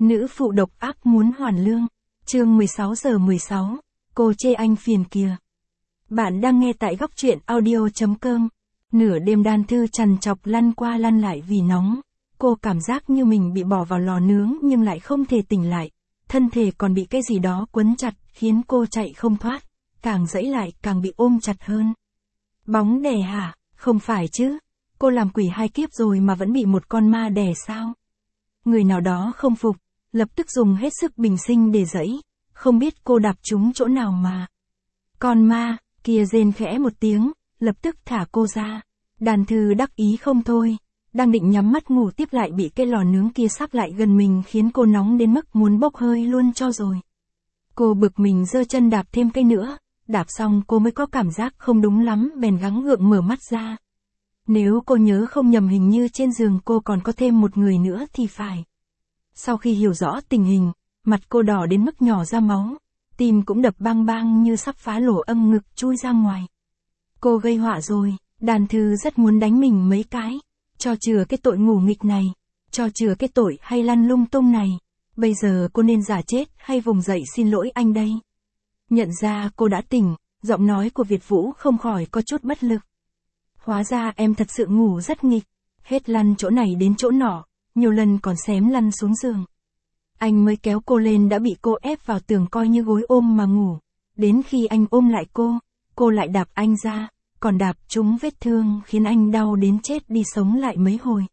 Nữ phụ độc ác muốn hoàn lương. Chương 16:16. Cô chê anh phiền kìa. Bạn đang nghe tại góc truyện audio.com. Nửa đêm Đan Thư trằn trọc lăn qua lăn lại vì nóng. Cô cảm giác như mình bị bỏ vào lò nướng nhưng lại không thể tỉnh lại. Thân thể còn bị cái gì đó quấn chặt, khiến cô chạy không thoát. Càng giãy lại càng bị ôm chặt hơn. Bóng đè hả? Không phải chứ. Cô làm quỷ 2 kiếp rồi mà vẫn bị một con ma đè sao? Người nào đó không phục, lập tức dùng hết sức bình sinh để giãy. Không biết cô đạp trúng chỗ nào mà. Con ma, kia rên khẽ một tiếng, lập tức thả cô ra. Đan Thư đắc ý không thôi. Đang định nhắm mắt ngủ tiếp lại bị cái lò nướng kia sắp lại gần mình khiến cô nóng đến mức muốn bốc hơi luôn cho rồi. Cô bực mình giơ chân đạp thêm cái nữa. Đạp xong cô mới có cảm giác không đúng lắm bèn gắng gượng mở mắt ra. Nếu cô nhớ không nhầm hình như trên giường cô còn có thêm một người nữa thì phải. Sau khi hiểu rõ tình hình, mặt cô đỏ đến mức nhỏ ra máu. Tim cũng đập bang bang như sắp phá lỗ âm ngực chui ra ngoài. Cô gây họa rồi, Đan Thư rất muốn đánh mình mấy cái. Cho chừa cái tội ngủ nghịch này. Cho chừa cái tội hay lăn lung tung này. Bây giờ cô nên giả chết hay vùng dậy xin lỗi anh đây? Nhận ra cô đã tỉnh, giọng nói của Việt Vũ không khỏi có chút bất lực. Hóa ra em thật sự ngủ rất nghịch, hết lăn chỗ này đến chỗ nọ, nhiều lần còn xém lăn xuống giường. Anh mới kéo cô lên đã bị cô ép vào tường coi như gối ôm mà ngủ. Đến khi anh ôm lại cô lại đạp anh ra, còn đạp trúng vết thương khiến anh đau đến chết đi sống lại mấy hồi.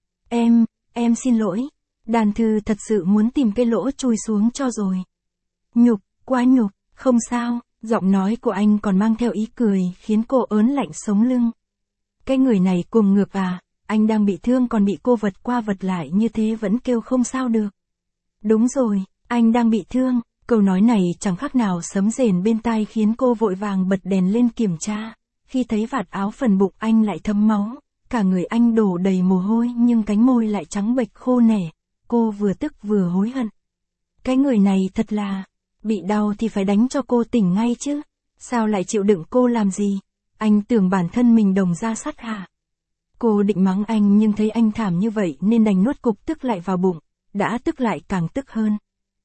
Em xin lỗi. Đan Thư thật sự muốn tìm cái lỗ chui xuống cho rồi. Nhục, quá nhục, không sao, giọng nói của anh còn mang theo ý cười khiến cô ớn lạnh sống lưng. Cái người này cuồng ngược à, anh đang bị thương còn bị cô vật qua vật lại như thế vẫn kêu không sao được. Đúng rồi, anh đang bị thương, câu nói này chẳng khác nào sấm rền bên tai khiến cô vội vàng bật đèn lên kiểm tra. Khi thấy vạt áo phần bụng anh lại thấm máu, cả người anh đổ đầy mồ hôi nhưng cánh môi lại trắng bệch khô nẻ, cô vừa tức vừa hối hận. Cái người này thật là, bị đau thì phải đánh cho cô tỉnh ngay chứ, sao lại chịu đựng cô làm gì? Anh tưởng bản thân mình đồng ra sắt hả? Cô định mắng anh nhưng thấy anh thảm như vậy nên đành nuốt cục tức lại vào bụng, đã tức lại càng tức hơn.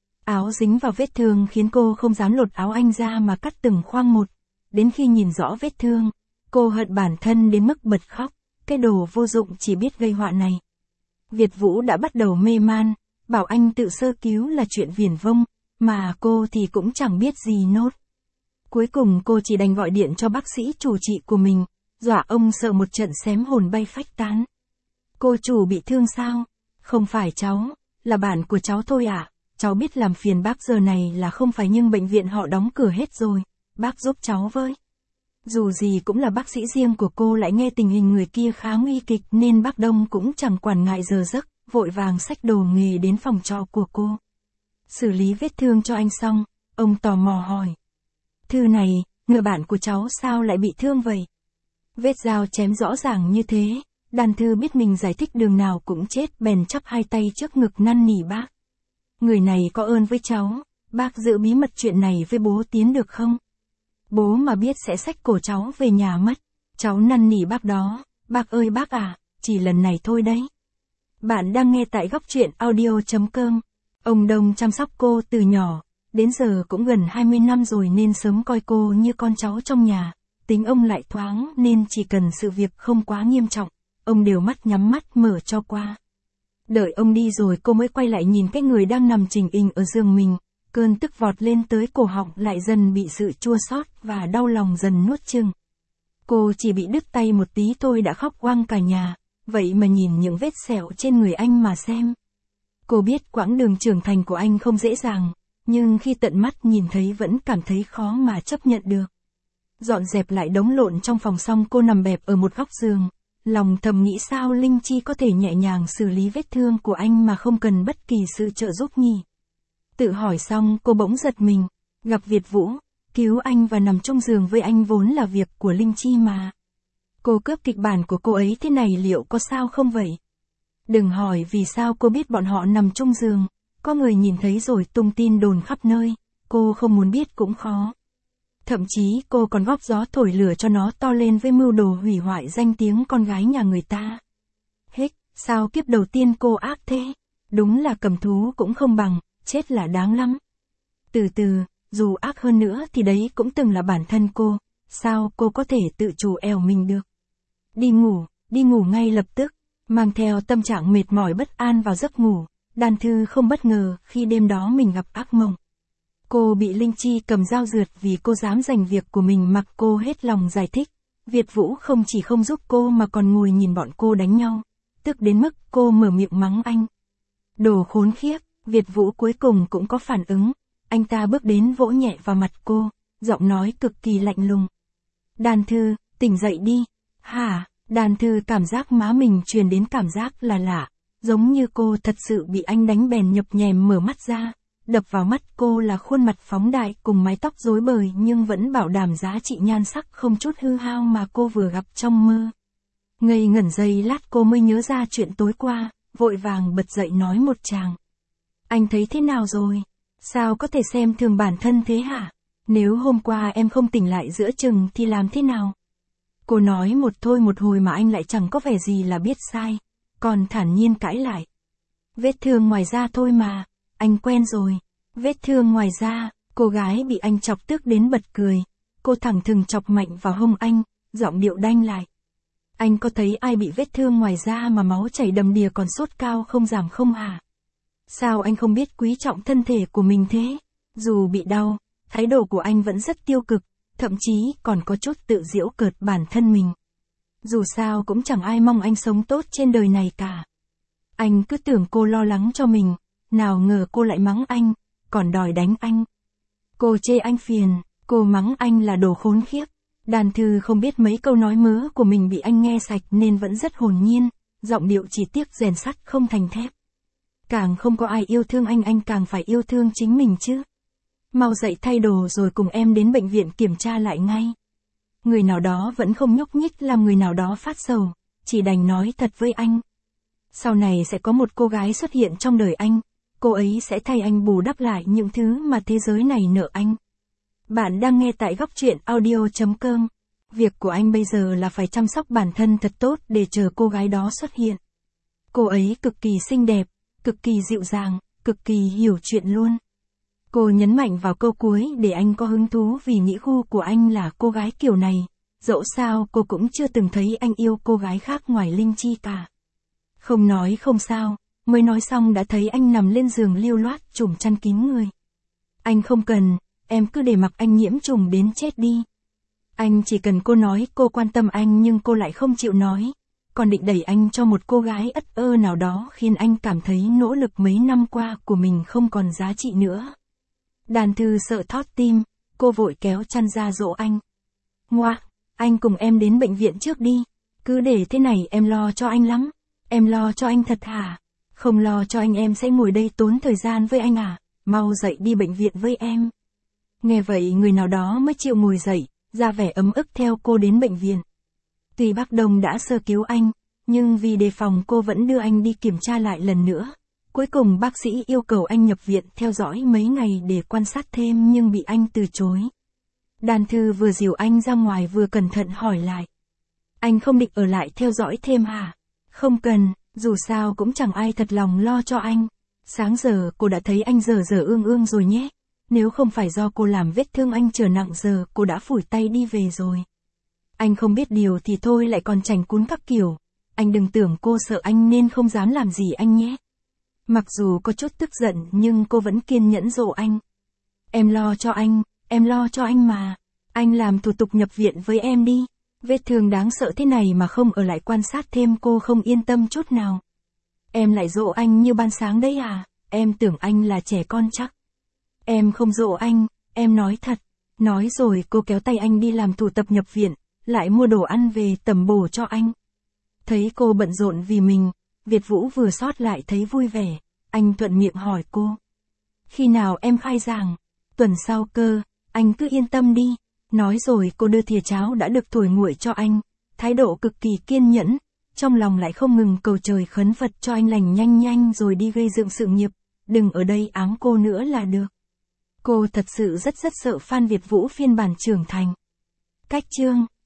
Áo dính vào vết thương khiến cô không dám lột áo anh ra mà cắt từng khoang một. Đến khi nhìn rõ vết thương, cô hận bản thân đến mức bật khóc, cái đồ vô dụng chỉ biết gây họa này. Việt Vũ đã bắt đầu mê man, bảo anh tự sơ cứu là chuyện viển vông, mà cô thì cũng chẳng biết gì nốt. Cuối cùng cô chỉ đành gọi điện cho bác sĩ chủ trị của mình, dọa ông sợ một trận xém hồn bay phách tán. Cô chủ bị thương sao? Không phải cháu, là bạn của cháu thôi ạ. Cháu biết làm phiền bác giờ này là không phải nhưng bệnh viện họ đóng cửa hết rồi, bác giúp cháu với. Dù gì cũng là bác sĩ riêng của cô lại nghe tình hình người kia khá nguy kịch nên bác Đông cũng chẳng quản ngại giờ giấc, vội vàng xách đồ nghề đến phòng trọ của cô. Xử lý vết thương cho anh xong, ông tò mò hỏi. Thư này, người bạn của cháu sao lại bị thương vậy? Vết dao chém rõ ràng như thế, Đan Thư biết mình giải thích đường nào cũng chết bèn chắp 2 tay trước ngực năn nỉ bác. Người này có ơn với cháu, bác giữ bí mật chuyện này với bố Tiến được không? Bố mà biết sẽ xách cổ cháu về nhà mất. Cháu năn nỉ bác đó, bác ơi bác à, chỉ lần này thôi đấy. Bạn đang nghe tại góc truyện audio.com. Ông Đông chăm sóc cô từ nhỏ, đến giờ cũng gần 20 năm rồi nên sớm coi cô như con cháu trong nhà. Tính ông lại thoáng nên chỉ cần sự việc không quá nghiêm trọng, ông đều mắt nhắm mắt mở cho qua. Đợi ông đi rồi cô mới quay lại nhìn cái người đang nằm chình ình ở giường mình, cơn tức vọt lên tới cổ họng lại dần bị sự chua xót và đau lòng dần nuốt chửng. Cô chỉ bị đứt tay một tí thôi đã khóc oang cả nhà, vậy mà nhìn những vết sẹo trên người anh mà xem. Cô biết quãng đường trưởng thành của anh không dễ dàng, nhưng khi tận mắt nhìn thấy vẫn cảm thấy khó mà chấp nhận được. Dọn dẹp lại đống lộn trong phòng xong cô nằm bẹp ở một góc giường, lòng thầm nghĩ sao Linh Chi có thể nhẹ nhàng xử lý vết thương của anh mà không cần bất kỳ sự trợ giúp nhỉ. Tự hỏi xong cô bỗng giật mình, gặp Việt Vũ, cứu anh và nằm chung giường với anh vốn là việc của Linh Chi mà. Cô cướp kịch bản của cô ấy thế này liệu có sao không vậy? Đừng hỏi vì sao cô biết bọn họ nằm chung giường, có người nhìn thấy rồi tung tin đồn khắp nơi, cô không muốn biết cũng khó. Thậm chí cô còn góp gió thổi lửa cho nó to lên với mưu đồ hủy hoại danh tiếng con gái nhà người ta. Hích, sao kiếp đầu tiên cô ác thế? Đúng là cầm thú cũng không bằng, chết là đáng lắm. Từ từ, dù ác hơn nữa thì đấy cũng từng là bản thân cô, sao cô có thể tự chủ eo mình được. Đi ngủ ngay lập tức, mang theo tâm trạng mệt mỏi bất an vào giấc ngủ, Đan Thư không bất ngờ khi đêm đó mình gặp ác mộng. Cô bị Linh Chi cầm dao rượt vì cô dám giành việc của mình mặc cô hết lòng giải thích. Việt Vũ không chỉ không giúp cô mà còn ngồi nhìn bọn cô đánh nhau, tức đến mức cô mở miệng mắng anh. Đồ khốn khiếp, Việt Vũ cuối cùng cũng có phản ứng, anh ta bước đến vỗ nhẹ vào mặt cô, giọng nói cực kỳ lạnh lùng. Đan Thư, tỉnh dậy đi. Hả? Đan Thư cảm giác má mình truyền đến cảm giác là lạ, giống như cô thật sự bị anh đánh bèn nhập nhèm mở mắt ra. Đập vào mắt cô là khuôn mặt phóng đại cùng mái tóc rối bời nhưng vẫn bảo đảm giá trị nhan sắc không chút hư hao mà cô vừa gặp trong mơ. Ngây ngẩn giây lát cô mới nhớ ra chuyện tối qua, vội vàng bật dậy nói một tràng. Anh thấy thế nào rồi? Sao có thể xem thường bản thân thế hả? Nếu hôm qua em không tỉnh lại giữa chừng thì làm thế nào? Cô nói một thôi một hồi mà anh lại chẳng có vẻ gì là biết sai, còn thản nhiên cãi lại. Vết thương ngoài da thôi mà, anh quen rồi. Vết thương ngoài da, cô gái bị anh chọc tức đến bật cười. Cô thẳng thừng chọc mạnh vào hông anh, giọng điệu đanh lại. Anh có thấy ai bị vết thương ngoài da mà máu chảy đầm đìa còn sốt cao không giảm không hả? Sao anh không biết quý trọng thân thể của mình thế? Dù bị đau, thái độ của anh vẫn rất tiêu cực, thậm chí còn có chút tự giễu cợt bản thân mình. Dù sao cũng chẳng ai mong anh sống tốt trên đời này cả. Anh cứ tưởng cô lo lắng cho mình, nào ngờ cô lại mắng anh, còn đòi đánh anh. Cô chê anh phiền, cô mắng anh là đồ khốn khiếp. Đan Thư không biết mấy câu nói mớ của mình bị anh nghe sạch nên vẫn rất hồn nhiên, giọng điệu chỉ tiếc rèn sắt không thành thép. Càng không có ai yêu thương anh càng phải yêu thương chính mình chứ. Mau dậy thay đồ rồi cùng em đến bệnh viện kiểm tra lại ngay. Người nào đó vẫn không nhúc nhích làm người nào đó phát sầu, chỉ đành nói thật với anh. Sau này sẽ có một cô gái xuất hiện trong đời anh, cô ấy sẽ thay anh bù đắp lại những thứ mà thế giới này nợ anh. Bạn đang nghe tại góc truyện audio.com. Việc của anh bây giờ là phải chăm sóc bản thân thật tốt để chờ cô gái đó xuất hiện. Cô ấy cực kỳ xinh đẹp, cực kỳ dịu dàng, cực kỳ hiểu chuyện luôn. Cô nhấn mạnh vào câu cuối để anh có hứng thú vì nghĩ gu của anh là cô gái kiểu này. Dẫu sao cô cũng chưa từng thấy anh yêu cô gái khác ngoài Linh Chi cả. Không nói không sao, mới nói xong đã thấy anh nằm lên giường liêu loát trùm chăn kín người. Anh không cần, em cứ để mặc anh nhiễm trùng đến chết đi. Anh chỉ cần cô nói cô quan tâm anh nhưng cô lại không chịu nói. Còn định đẩy anh cho một cô gái ất ơ nào đó khiến anh cảm thấy nỗ lực mấy năm qua của mình không còn giá trị nữa. Đan Thư sợ thót tim, cô vội kéo chăn ra dỗ anh. Ngoạ, anh cùng em đến bệnh viện trước đi. Cứ để thế này em lo cho anh lắm. Em lo cho anh thật hả? Không lo cho anh em sẽ ngồi đây tốn thời gian với anh à? Mau dậy đi bệnh viện với em. Nghe vậy người nào đó mới chịu ngồi dậy, ra vẻ ấm ức theo cô đến bệnh viện. Tuy bác Đông đã sơ cứu anh, nhưng vì đề phòng cô vẫn đưa anh đi kiểm tra lại lần nữa. Cuối cùng bác sĩ yêu cầu anh nhập viện theo dõi mấy ngày để quan sát thêm nhưng bị anh từ chối. Đan Thư vừa dìu anh ra ngoài vừa cẩn thận hỏi lại. Anh không định ở lại theo dõi thêm hả? Không cần, dù sao cũng chẳng ai thật lòng lo cho anh. Sáng giờ cô đã thấy anh dở dở ương ương rồi nhé. Nếu không phải do cô làm vết thương anh trở nặng giờ cô đã phủi tay đi về rồi. Anh không biết điều thì thôi lại còn chảnh cún các kiểu. Anh đừng tưởng cô sợ anh nên không dám làm gì anh nhé. Mặc dù có chút tức giận nhưng cô vẫn kiên nhẫn dỗ anh. Em lo cho anh mà. Anh làm thủ tục nhập viện với em đi. Vết thương đáng sợ thế này mà không ở lại quan sát thêm cô không yên tâm chút nào. Em lại dỗ anh như ban sáng đấy à? Em tưởng anh là trẻ con chắc. Em không dỗ anh, em nói thật. Nói rồi cô kéo tay anh đi làm thủ tục nhập viện, lại mua đồ ăn về tẩm bổ cho anh. Thấy cô bận rộn vì mình, Việt Vũ vừa xót lại thấy vui vẻ, anh thuận miệng hỏi cô. Khi nào em khai giảng? Tuần sau cơ, anh cứ yên tâm đi. Nói rồi cô đưa thìa cháo đã được thổi nguội cho anh, thái độ cực kỳ kiên nhẫn, trong lòng lại không ngừng cầu trời khấn Phật cho anh lành nhanh rồi đi gây dựng sự nghiệp, đừng ở đây áng cô nữa là được. Cô thật sự rất sợ Phan Việt Vũ phiên bản trưởng thành. Cách chương